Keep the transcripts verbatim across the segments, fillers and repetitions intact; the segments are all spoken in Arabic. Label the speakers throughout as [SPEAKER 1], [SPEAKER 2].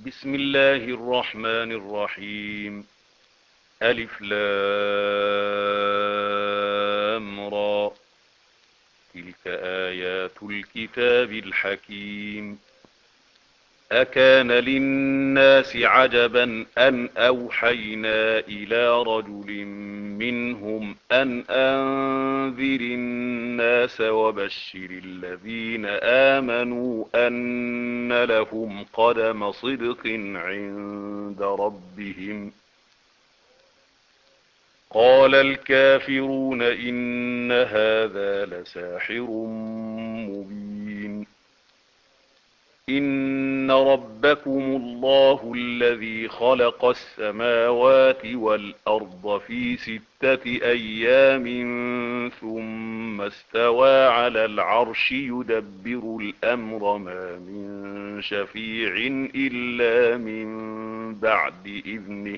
[SPEAKER 1] بسم الله الرحمن الرحيم. ألف لام را. تلك آيات الكتاب الحكيم. أكان للناس عجبا أن أوحينا إلى رجل منهم أن أنذر الناس وبشر الذين آمنوا أن لهم قدم صدق عند ربهم. قال الكافرون إن هذا لساحر مبين. إن ربكم الله الذي خلق السماوات والأرض في ستة أيام ثم استوى على العرش يدبر الأمر ما من شفيع إلا من بعد إذنه.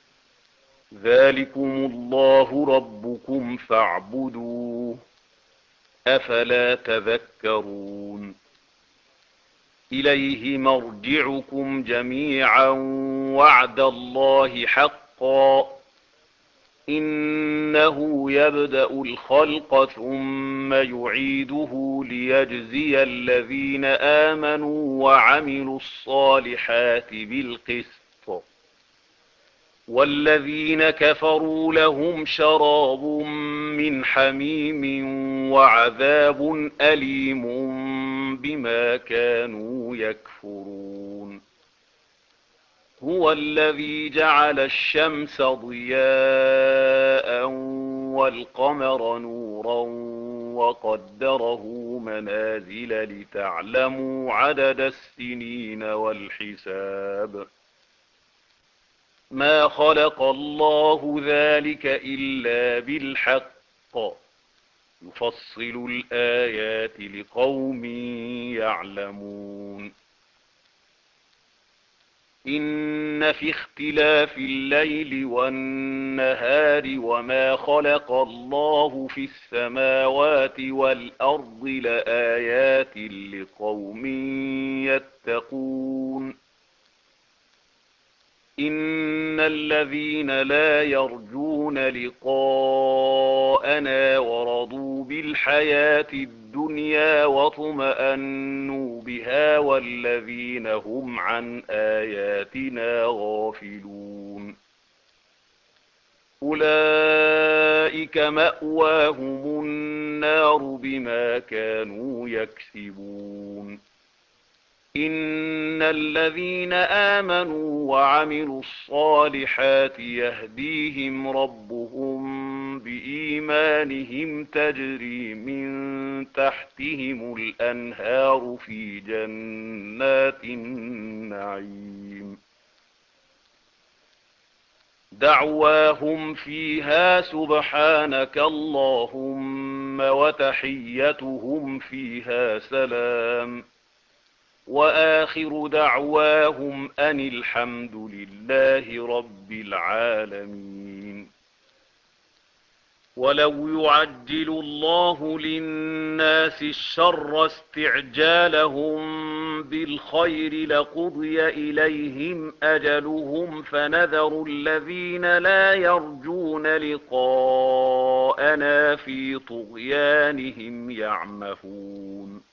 [SPEAKER 1] ذلكم الله ربكم فاعبدوه أفلا تذكرون. إليه مرجعكم جميعا وعد الله حقا. إنه يبدأ الخلق ثم يعيده ليجزي الذين آمنوا وعملوا الصالحات بالقسط، والذين كفروا لهم شراب من حميم وعذاب أليم بما كانوا يكفرون. هو الذي جعل الشمس ضياء والقمر نورا وقدره منازل لتعلموا عدد السنين والحساب. ما خلق الله ذلك إلا بالحق يفصل الآيات لقوم يعلمون. إن في اختلاف الليل والنهار وما خلق الله في السماوات والأرض لآيات لقوم يتقون. إن الذين لا يرجون لقاءنا ورضوا بالحياة الدنيا واطمأنوا بها والذين هم عن آياتنا غافلون أولئك مأواهم النار بما كانوا يكسبون. إن الذين آمنوا وعملوا الصالحات يهديهم ربهم بإيمانهم تجري من تحتهم الأنهار في جنات النعيم. دعواهم فيها سبحانك اللهم وتحيتهم فيها سلام. وآخر دعواهم أن الحمد لله رب العالمين. ولو يعجل الله للناس الشر استعجالهم بالخير لقضي إليهم أجلهم فنذر الذين لا يرجون لقاءنا في طغيانهم يعمهون.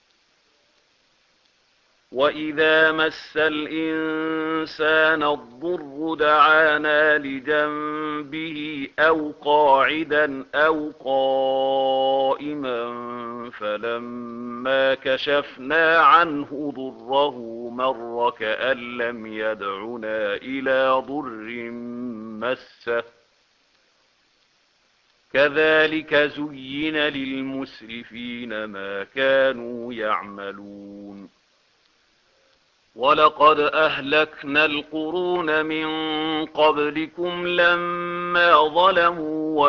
[SPEAKER 1] وإذا مس الإنسان الضر دعانا لجنبه أو قاعدا أو قائما فلما كشفنا عنه ضره مر كأن لم يدعنا إلى ضر مسه. كذلك زين للمسرفين ما كانوا يعملون. ولقد أهلكنا القرون من قبلكم لما ظلموا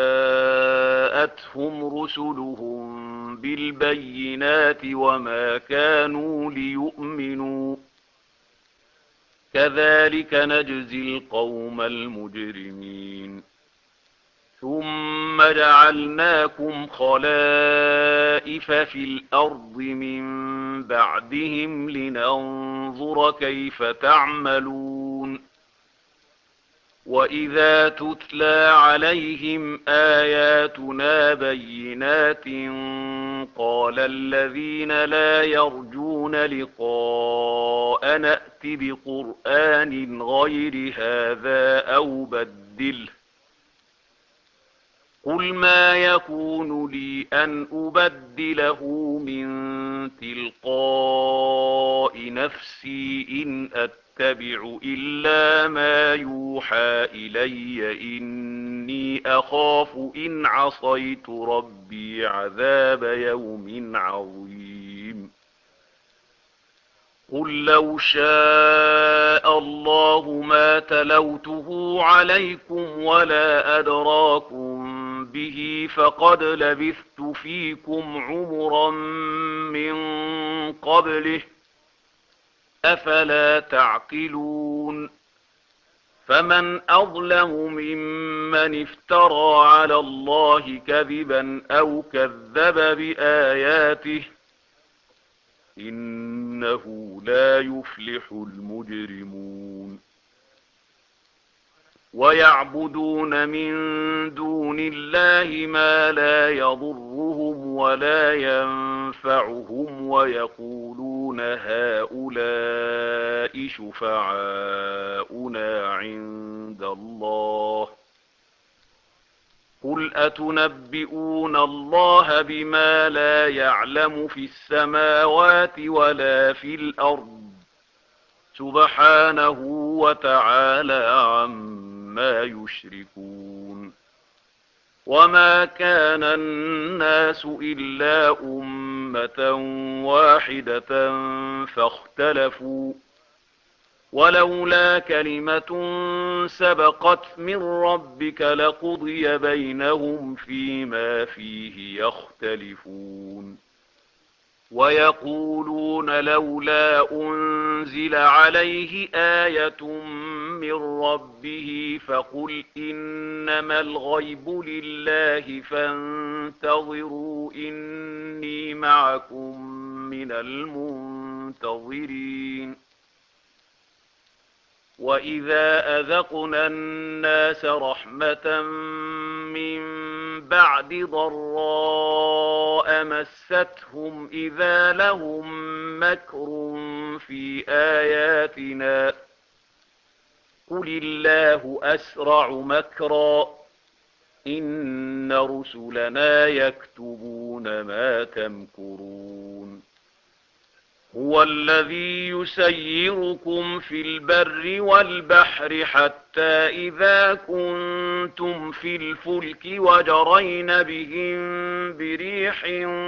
[SPEAKER 1] وجاءتهم رسلهم بالبينات وما كانوا ليؤمنوا. كذلك نجزي القوم المجرمين. ثم جعلناكم خلائف في الأرض من بعدهم لننظر كيف تعملون وإذا تتلى عليهم آياتنا بينات قال الذين لا يرجون لقاء نأت بقرآن غير هذا أو بدله قل ما يكون لي أن أبدله من تلقاء نفسي إن أتبع إلا ما يوحى إلي إني أخاف إن عصيت ربي عذاب يوم عظيم قل لو شاء الله ما تلوته عليكم ولا أدراكم به فقد لبثت فيكم عمرا من قبله أفلا تعقلون فمن أظلم ممن افترى على الله كذبا أو كذب بآياته إنه لا يفلح المجرمون ويعبدون من دون الله ما لا يضرهم ولا ينفعهم ويقولون هؤلاء شفعاؤنا عند الله قل أتنبئون الله بما لا يعلم في السماوات ولا في الأرض سبحانه وتعالى عما يشركون وما كان الناس إلا أمة واحدة فاختلفوا ولولا كلمة سبقت من ربك لقضي بينهم فيما فيه يختلفون ويقولون لولا أنزل عليه آية من ربه فقل إنما الغيب لله فانتظروا إني معكم من المنتظرين وإذا أذقنا الناس رحمة من بعد ضراء مستهم إذا لهم مكر في آياتنا قل الله أسرع مكرا إن رسلنا يكتبون ما تمكرون هو الذي يسيركم في البر والبحر حتى إذا كنتم في الفلك وجرين بهم بريح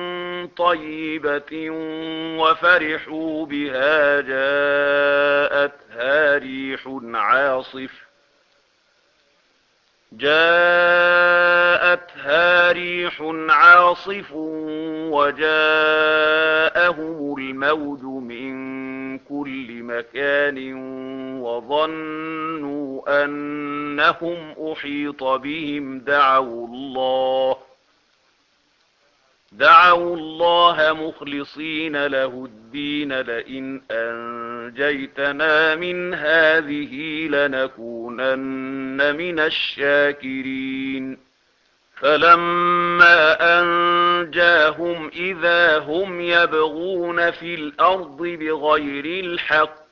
[SPEAKER 1] طيبة وفرحوا بها جاءتها ريح عاصف جاءتها ريح عاصف وجاءهم الموج من كل مكان وظنوا أنهم أحيط بهم دعوا الله دعوا الله مخلصين له الدين لئن أنجيتنا من هذه لنكونن من الشاكرين فلما أنجاهم إذا هم يبغون في الأرض بغير الحق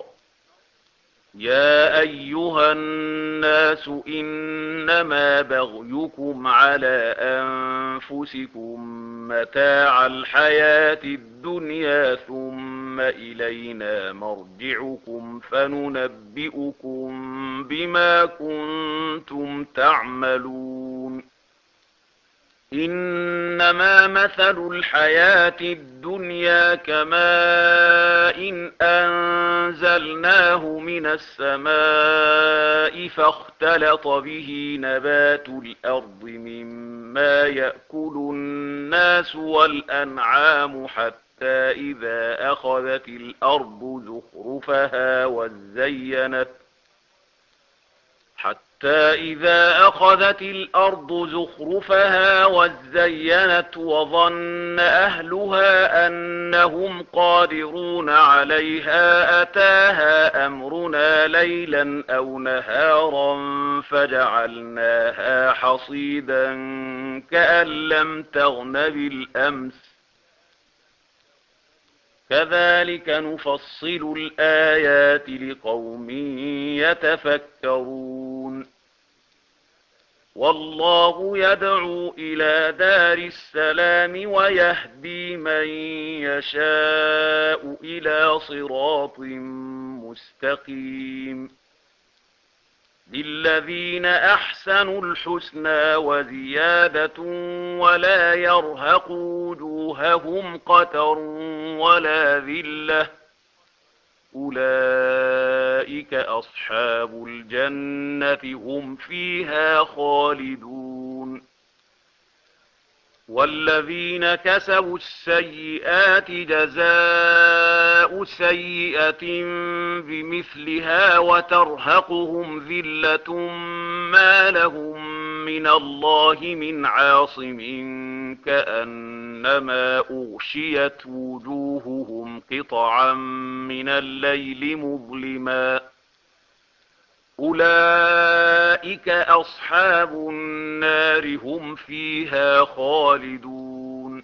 [SPEAKER 1] يا أيها الناس إنما بغيكم على أنفسكم متاع الحياة الدنيا ثم إلينا مرجعكم فننبئكم بما كنتم تعملون إنما مثل الحياة الدنيا كماء إن أنزلناه من السماء فاختلط به نبات الأرض مما يأكل الناس والأنعام حتى إذا أخذت الأرض زخرفها وزينت حتى حتى إذا أخذت الأرض زخرفها وزينت وظن أهلها أنهم قادرون عليها أتاها أمرنا ليلا أو نهارا فجعلناها حصيدا كأن لم تغن بالأمس كذلك نفصل الآيات لقوم يتفكرون والله يدعو إلى دار السلام ويهدي من يشاء إلى صراط مستقيم للذين أحسنوا الحسنى وزيادة ولا يرهق وجوههم قتر ولا ذلة أولئك أصحاب الجنة هم فيها خالدون والذين كسبوا السيئات جزاء سيئة بمثلها وترهقهم ذلة ما لهم من الله من عاصم كأنما أغشيت وجوههم قطعا من الليل مظلما أولئك أصحاب النار هم فيها خالدون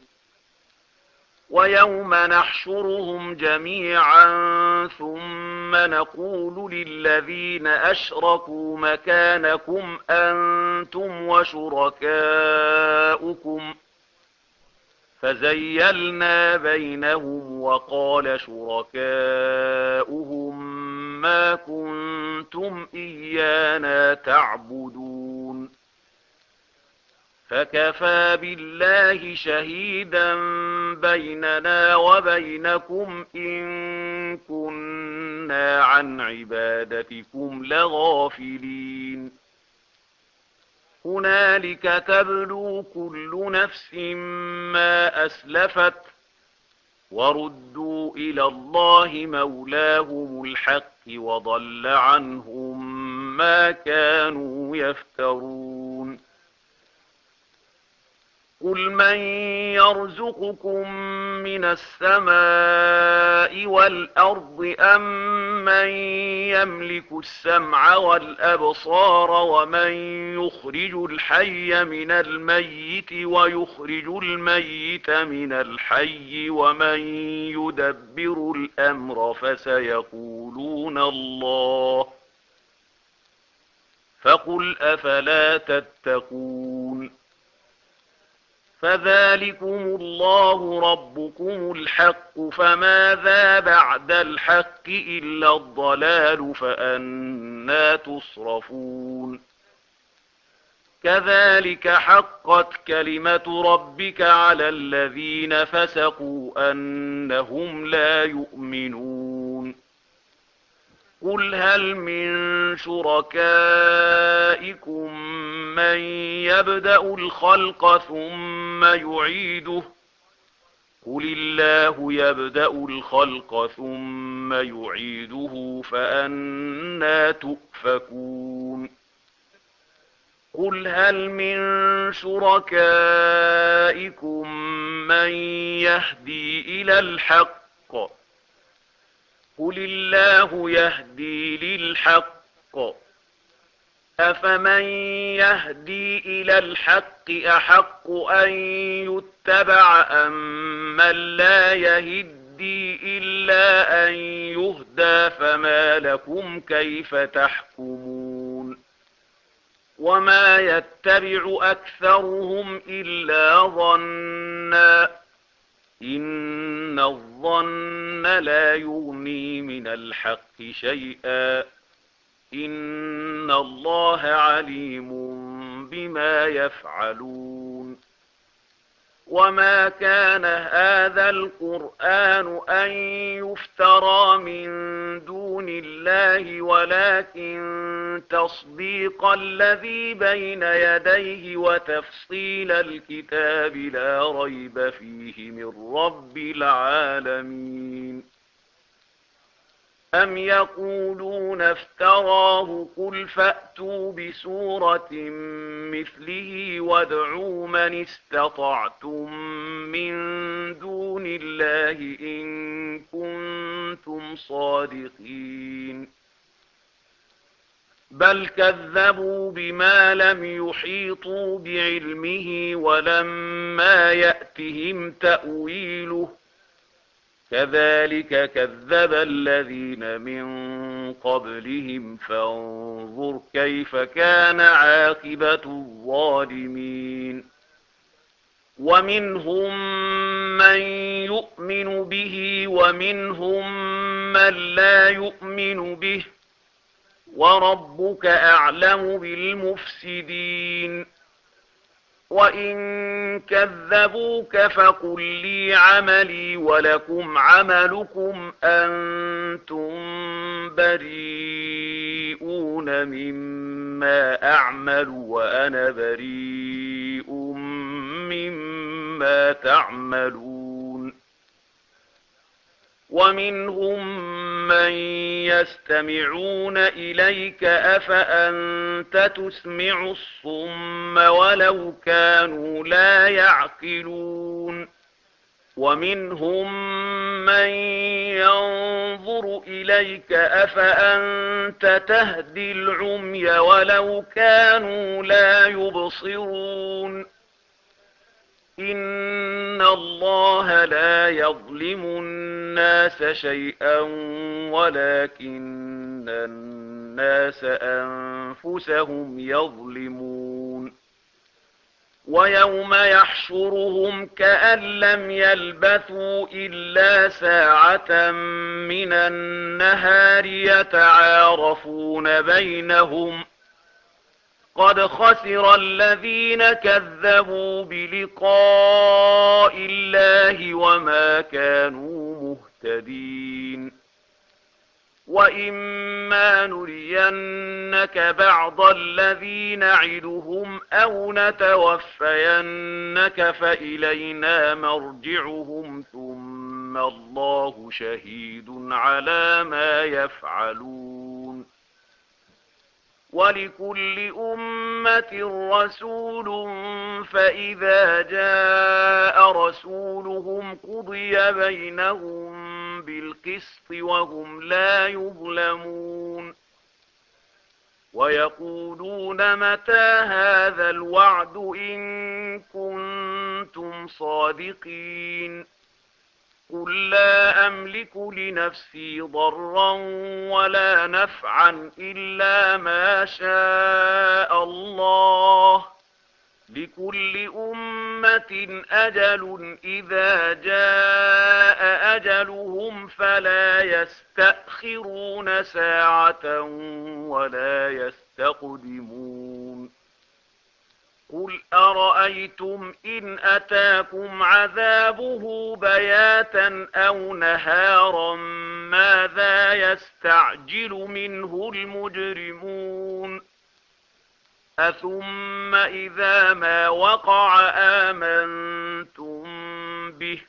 [SPEAKER 1] ويوم نحشرهم جميعا ثم نقول للذين أشركوا مكانكم أنتم وشركاؤكم فزيلنا بينهم وقال شركاؤهم ما كنتم إيانا تعبدون فكفى بالله شهيدا بيننا وبينكم إن كنا عن عبادتكم لغافلين هنالك تبلو كل نفس ما أسلفت وردوا إلى الله مولاهم الحق وضل عنهم ما كانوا يفترون قل من يرزقكم من السماء والأرض أم من يملك السمع والأبصار ومن يخرج الحي من الميت ويخرج الميت من الحي ومن يدبر الأمر فسيقولون الله فقل أفلا تتقون فذلكم الله ربكم الحق فماذا بعد الحق إلا الضلال فأنى تصرفون كذلك حقت كلمة ربك على الذين فسقوا أنهم لا يؤمنون قل هل من شركائكم من يبدأ الخلق ثم يعيده قل الله يبدأ الخلق ثم يعيده فأنى تؤفكون قل هل من شركائكم من يهدي إلى الحق قل الله يهدي للحق أفمن يهدي إلى الحق أحق أن يتبع أم من لا يهدي إلا أن يهدى فما لكم كيف تحكمون وما يتبع أكثرهم إلا ظنا إن الظن لا يغني من الحق شيئا إن الله عليم بما يفعلون وما كان هذا القرآن أن يفترى من دون الله ولكن تصديق الذي بين يديه وتفصيل الكتاب لا ريب فيه من رب العالمين أم يقولون افتراه قل فأتوا بسورة مثله وادعوا من استطعتم من دون الله إن كنتم صادقين بل كذبوا بما لم يحيطوا بعلمه ولما يأتهم تأويله كذلك كذب الذين من قبلهم فانظر كيف كان عاقبة الظالمين ومنهم من يؤمن به ومنهم من لا يؤمن به وربك أعلم بالمفسدين وإن كذبوك فقل لي عملي ولكم عملكم أنتم بريئون مما أعمل وأنا بريء مما تعملون ومنهم من يستمعون إليك أفأنت تسمع الصم ولو كانوا لا يعقلون ومنهم من ينظر إليك أفأنت تهدي العمي ولو كانوا لا يبصرون إن الله لا يظلم الناس شيئا ولكن الناس أنفسهم يظلمون ويوم يحشرهم كأن لم يلبثوا إلا ساعة من النهار يتعارفون بينهم قد خسر الذين كذبوا بلقاء الله وما كانوا مهتدين وإما نرينك بعض الذي نعدهم أو نتوفينك فإلينا مرجعهم ثم الله شهيد على ما يفعلون ولكل أمة رسول فإذا جاء رسولهم قضي بينهم بالقسط وهم لا يظلمون ويقولون متى هذا الوعد إن كنتم صادقين قل لا أملك لنفسي ضرا ولا نفعا إلا ما شاء الله لكل أمة أجل إذا جاء أجلهم فلا يستأخرون ساعة ولا يستقدمون قل أرأيتم إن أتاكم عذابه بياتا أو نهارا ماذا يستعجل منه المجرمون أثم إذا ما وقع آمنتم به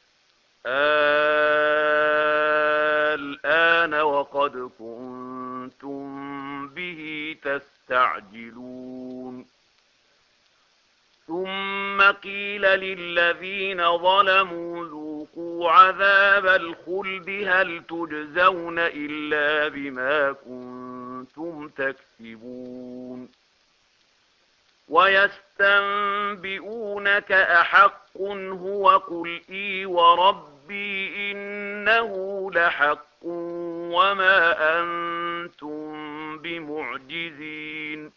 [SPEAKER 1] الآن وقد كنتم به تستعجلون ثم قيل للذين ظلموا ذوقوا عذاب الخلد هل تجزون إلا بما كنتم تكسبون ويستنبئونك أحق هو قل إي وربي إنه لحق وما أنتم بمعجزين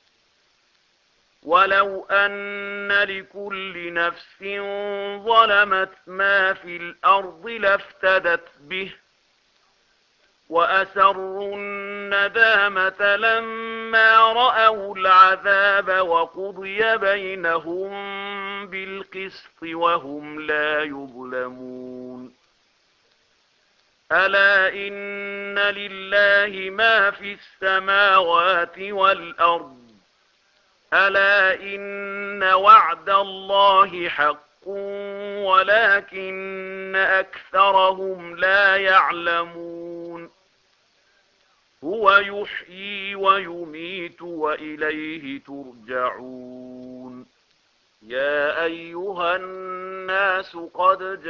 [SPEAKER 1] ولو أن لكل نفس ظلمت ما في الأرض لافتدت به وأسروا الندامة لما رأوا العذاب وقضي بينهم بالقسط وهم لا يظلمون ألا إن لله ما في السماوات والأرض ألا إن وعد الله حق ولكن أكثرهم لا يعلمون هو يحيي ويميت وإليه ترجعون. يا أيها الناس قد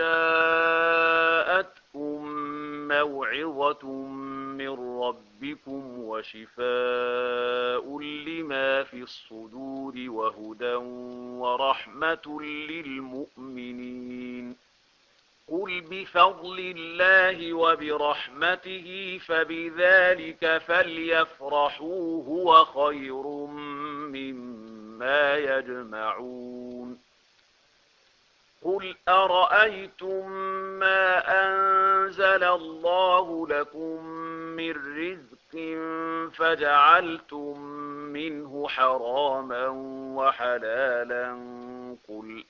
[SPEAKER 1] جاءتكم موعظة من ربكم وشفاء لما في الصدور وهدى ورحمة للمؤمنين. قل بفضل الله وبرحمته فبذلك فليفرحوا هو خير مما يجمعون. قل أرأيتم ما أنزل الله لكم من رزق فجعلتم منه حراما وحلالا قل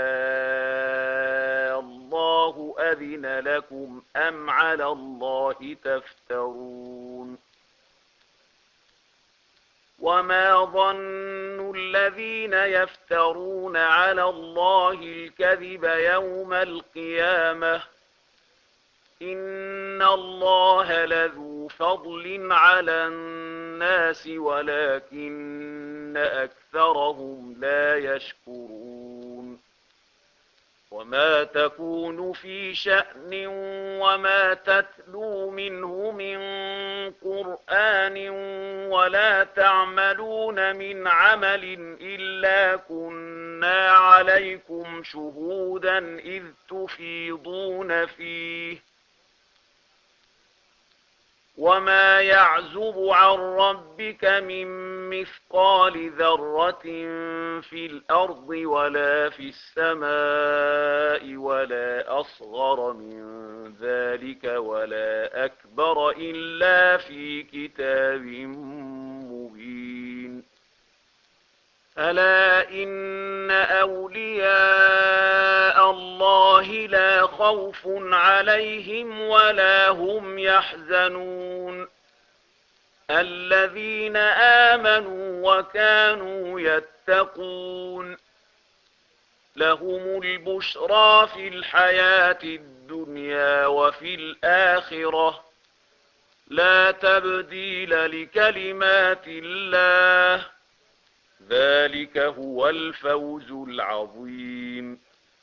[SPEAKER 1] آه الله أذن لكم أم على الله تفترون. وما ظن الذين يفترون على الله الكذب يوم القيامة إن الله لذو فضل على الناس ولكن أكثرهم لا يشكرون. وما تكون في شأن وما تتلو منه من قرآن ولا تعملون من عمل إلا كنا عليكم شهودا إذ تفيضون فيه وما يعزب عن ربك من مثقال ذرة في الأرض ولا في السماء ولا أصغر من ذلك ولا أكبر إلا في كتاب مبين. ألا إن أولياء الله لا خوف عليهم ولا هم يحزنون الذين آمنوا وكانوا يتقون. لهم البشرى في الحياة الدنيا وفي الآخرة لا تبديل لكلمات الله ذلك هو الفوز العظيم.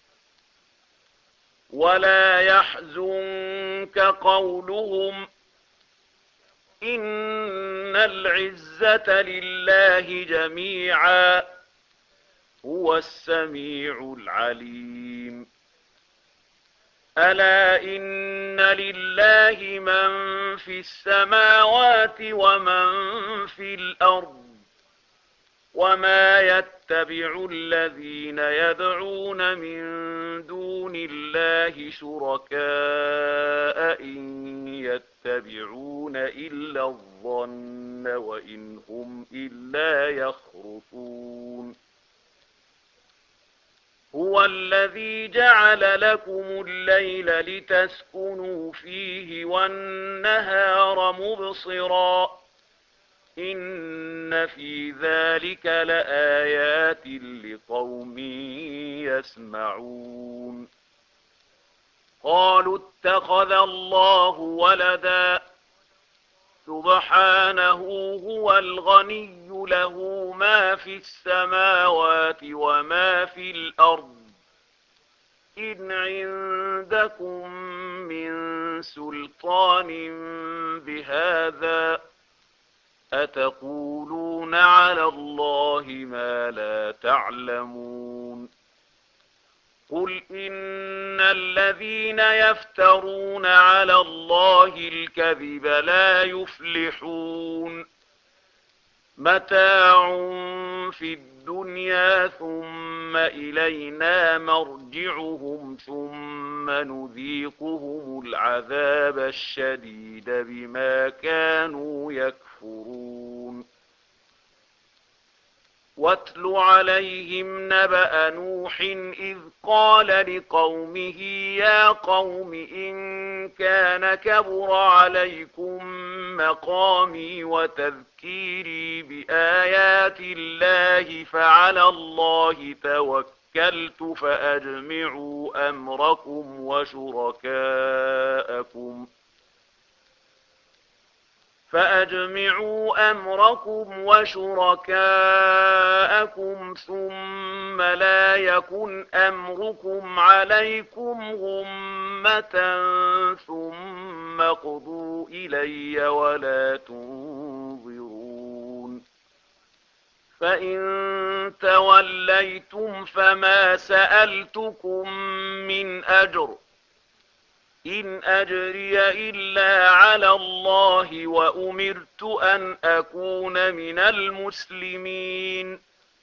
[SPEAKER 1] ولا يحزنك قولهم إن العزة لله جميعا هو السميع العليم. ألا إن لله من في السماوات ومن في الأرض وما يتبع الذين يدعون من دون الله شركاء إن يتبعون إلا الظن وإن هم إلا يخرصون. هو الذي جعل لكم الليل لتسكنوا فيه والنهار مبصرا إن في ذلك لآيات لقوم يسمعون. قالوا اتخذ الله ولدا سبحانه هو الغني له ما في السماوات وما في الأرض إن عندكم من سلطان بهذا أتقولون على الله ما لا تعلمون. قل إن الذين يفترون على الله الكذب لا يفلحون متاع في الدنيا ثم إلينا مرجعهم ثم نذيقهم العذاب الشديد بما كانوا يكفرون. واتل عليهم نبأ نوح إذ قال لقومه يا قوم إن كان كبر عليكم مقامي وتذكيري بآيات الله فعلى الله توكلت فأجمعوا أمركم وشركاءكم فأجمعوا أمركم وشركاءكم ثم لا يكن أمركم عليكم غمة ثم اقضوا إلي ولا تنظرون فإن توليتم فما سألتكم من أجر إن أجري إلا على الله وأمرت أن أكون من المسلمين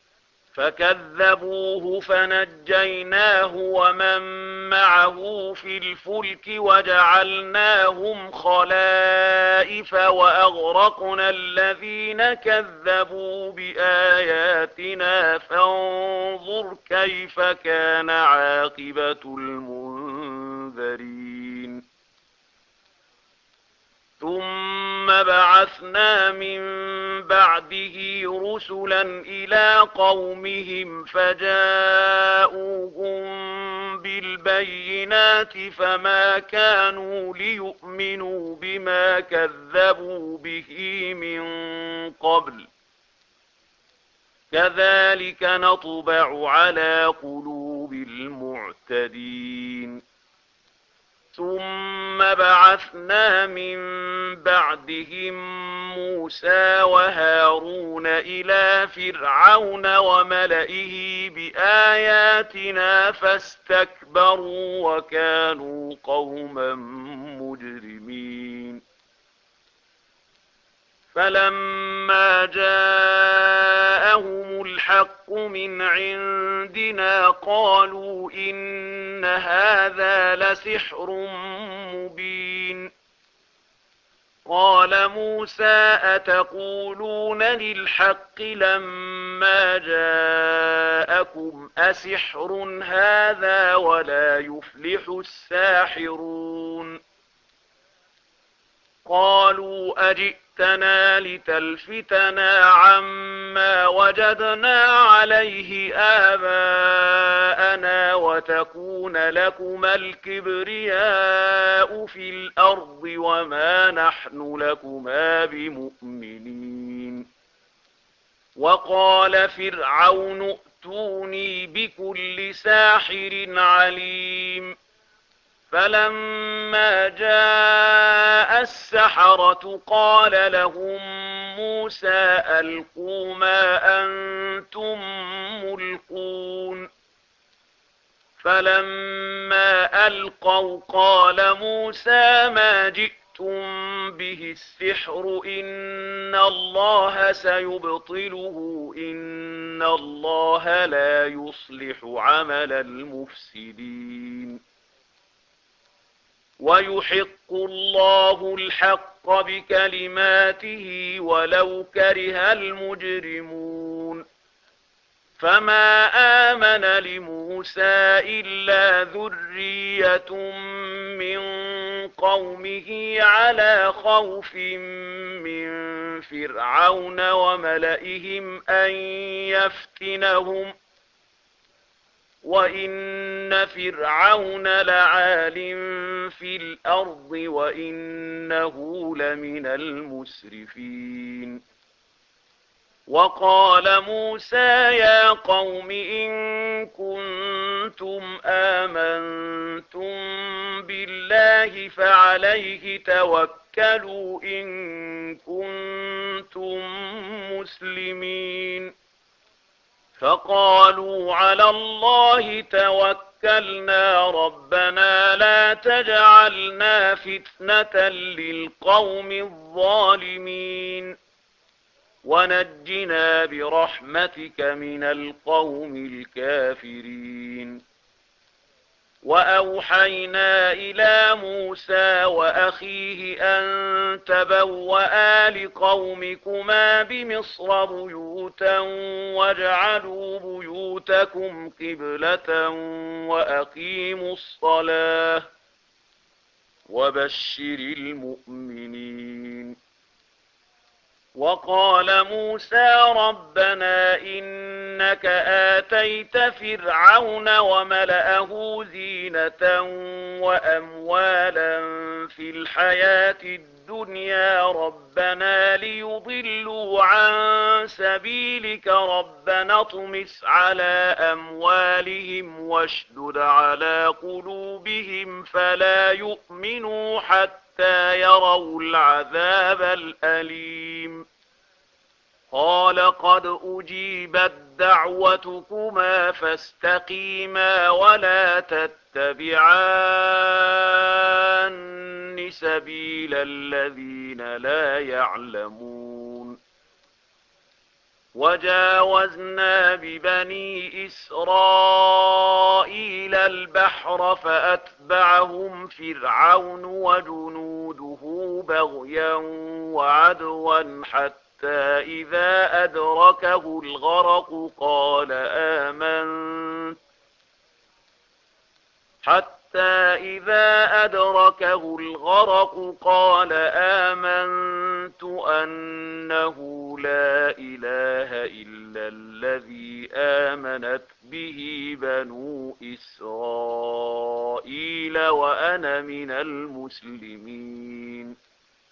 [SPEAKER 1] فكذبوه فنجيناه ومن معه في الفلك وجعلناهم خلائف وأغرقنا الذين كذبوا بآياتنا فانظر كيف كان عاقبة المنذرين ثم بعثنا من بعده رسلا إلى قومهم فجاءوهم بالبينات فما كانوا ليؤمنوا بما كذبوا به من قبل كذلك نطبع على قلوب المعتدين ثم بعثنا من بعدهم موسى وهارون إلى فرعون وملئه بآياتنا فاستكبروا وكانوا قوما مجرمين فلما جاءهم الحق من عندنا قالوا إن هذا لسحر مبين قال موسى أتقولون للحق لما جاءكم أسحر هذا ولا يفلح الساحرون قالوا أجئتنا لتلفتنا عما وجدنا عليه آباءنا وتكون لكما الكبرياء في الأرض وما نحن لكما بمؤمنين وقال فرعون ائتوني بكل ساحر عليم فلما جاء السحرة قال لهم موسى ألقوا ما أنتم ملقون فلما ألقوا قال موسى ما جئتم به السحر إن الله سيبطله إن الله لا يصلح عمل المفسدين ويحق الله الحق بكلماته ولو كره المجرمون فما آمن لموسى إلا ذرية من قومه على خوف من فرعون وملئهم أن يفتنهم وإن فرعون لعال في الأرض وإنه لمن المسرفين وقال موسى يا قوم إن كنتم آمنتم بالله فعليه توكلوا إن كنتم مسلمين فقالوا على الله توكلنا ربنا لا تجعلنا فتنة للقوم الظالمين ونجنا برحمتك من القوم الكافرين وأوحينا إلى موسى وأخيه أن تبوأ لقومكما بمصر بيوتا واجعلوا بيوتكم قبلة وأقيموا الصلاة وبشر المؤمنين وقال موسى ربنا إنك آتيت فرعون وملأه زينة وأموالا في الحياة الدنيا الدنيا ربنا ليضلوا عن سبيلك ربنا اطمس على أموالهم واشدد على قلوبهم فلا يؤمنوا حتى يروا العذاب الأليم قال قد أجيبت دعوتكما فاستقيما ولا تتبعان سبيل الذين لا يعلمون وجاوزنا ببني إسرائيل البحر فأتبعهم فرعون وجنوده بغيا وعدوا حتى حتى إذا أدركه الغرق قال آمنت حتى إذا أدركه الغرق قال آمنت أنه لا إله إلا الذي آمنت به بنو إسرائيل وأنا من المسلمين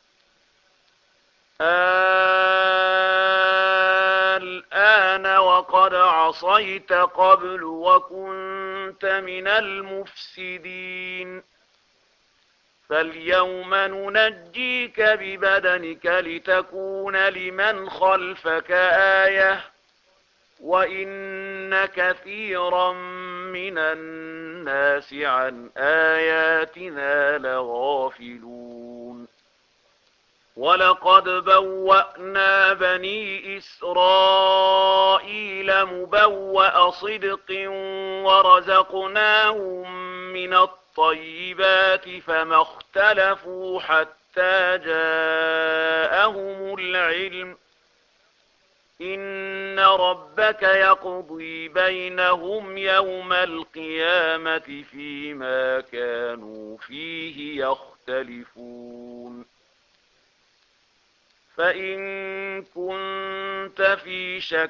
[SPEAKER 1] الآن وقد عصيت قبل وكنت من المفسدين فاليوم ننجيك ببدنك لتكون لمن خلفك آية وإن كثيرا من الناس عن آياتنا لغافلون ولقد بوأنا بني إسرائيل مبوأ صدق ورزقناهم من الطيبات فما اختلفوا حتى جاءهم العلم إن ربك يقضي بينهم يوم القيامة فيما كانوا فيه يختلفون فإن كنت في شك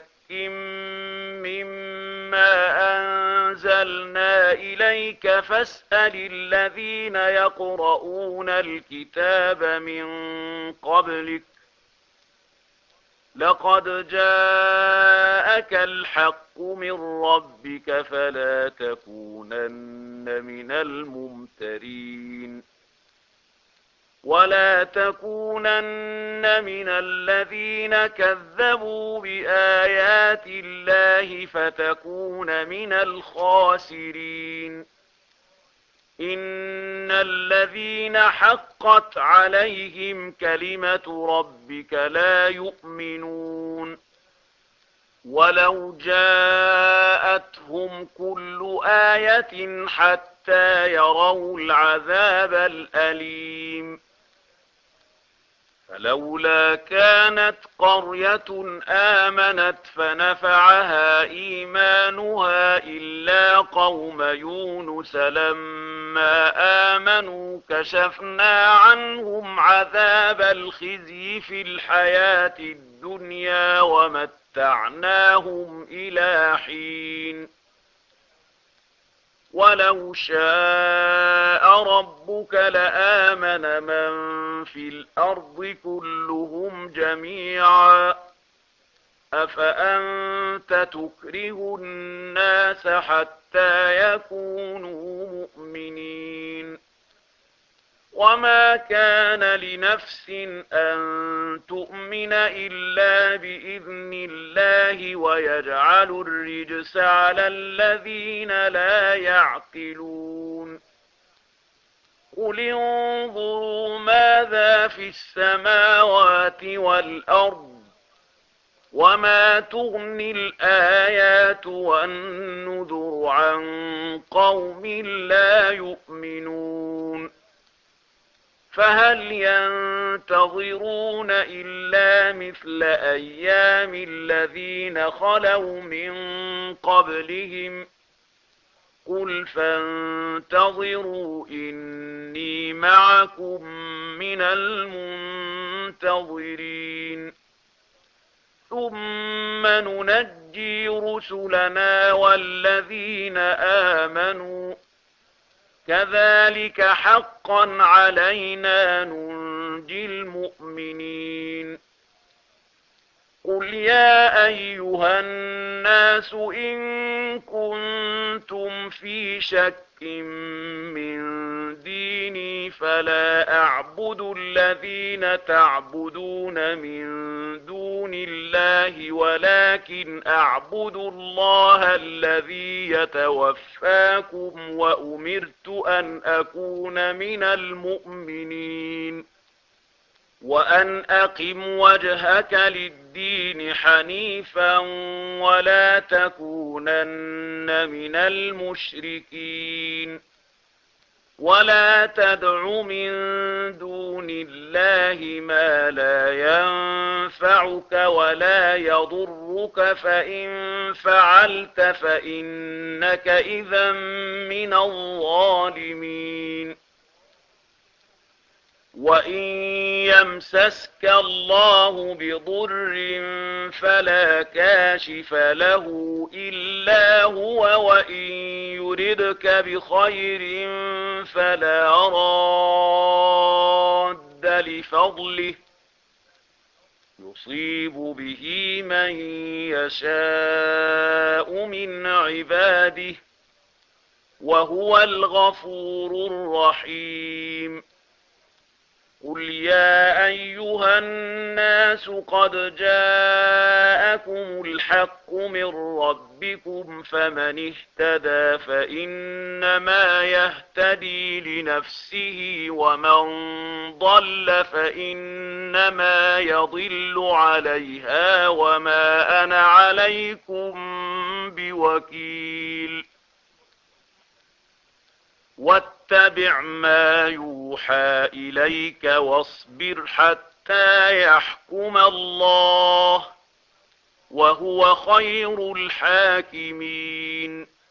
[SPEAKER 1] مما أنزلنا إليك فاسأل الذين يقرؤون الكتاب من قبلك لقد جاءك الحق من ربك فلا تكونن من الممترين ولا تكونن من الذين كذبوا بآيات الله فتكون من الخاسرين إن الذين حقت عليهم كلمة ربك لا يؤمنون ولو جاءتهم كل آية حتى يروا العذاب الأليم فلولا كانت قرية آمنت فنفعها إيمانها إلا قوم يونس لما آمنوا كشفنا عنهم عذاب الخزي في الحياة الدنيا ومتعناهم إلى حين ولو شاء ربك لآمن من في الأرض كلهم جميعا أفأنت تكره الناس حتى يكونوا مؤمنين وما كان لنفس أن تؤمن إلا بإذن الله ويجعل الرجس على الذين لا يعقلون قل انظروا ماذا في السماوات والأرض وما تغني الآيات والنذر عن قوم لا يؤمنون فهل ينتظرون إلا مثل أيام الذين خلوا من قبلهم قل فانتظروا إني معكم من المنتظرين ثم ننجي رسلنا والذين آمنوا كذلك حقا علينا ننجي ينجي المؤمنين. قل يا أيها الناس إن كنتم في شك من ديني فلا أعبد الذين تعبدون من دون الله ولكن أعبد الله الذي يتوفاكم وأمرت أن أكون من المؤمنين. وأن أقم وجهك للدين حنيفا ولا تكونن من المشركين. ولا تدع من دون الله ما لا ينفعك ولا يضرك فإن فعلت فإنك إذا من الظالمين. وإن يمسسك الله بضر فلا كاشف له إلا هو وإن يردك بخير فلا راد لفضله يصيب به من يشاء من عباده وهو الغفور الرحيم. قل يا أيها الناس قد جاءكم الحق من ربكم فمن اهتدى فإنما يهتدي لنفسه ومن ضل فإنما يضل عليها وما أنا عليكم بوكيل. واتبع ما يوحى إليك واصبر حتى يحكم الله وهو خير الحاكمين.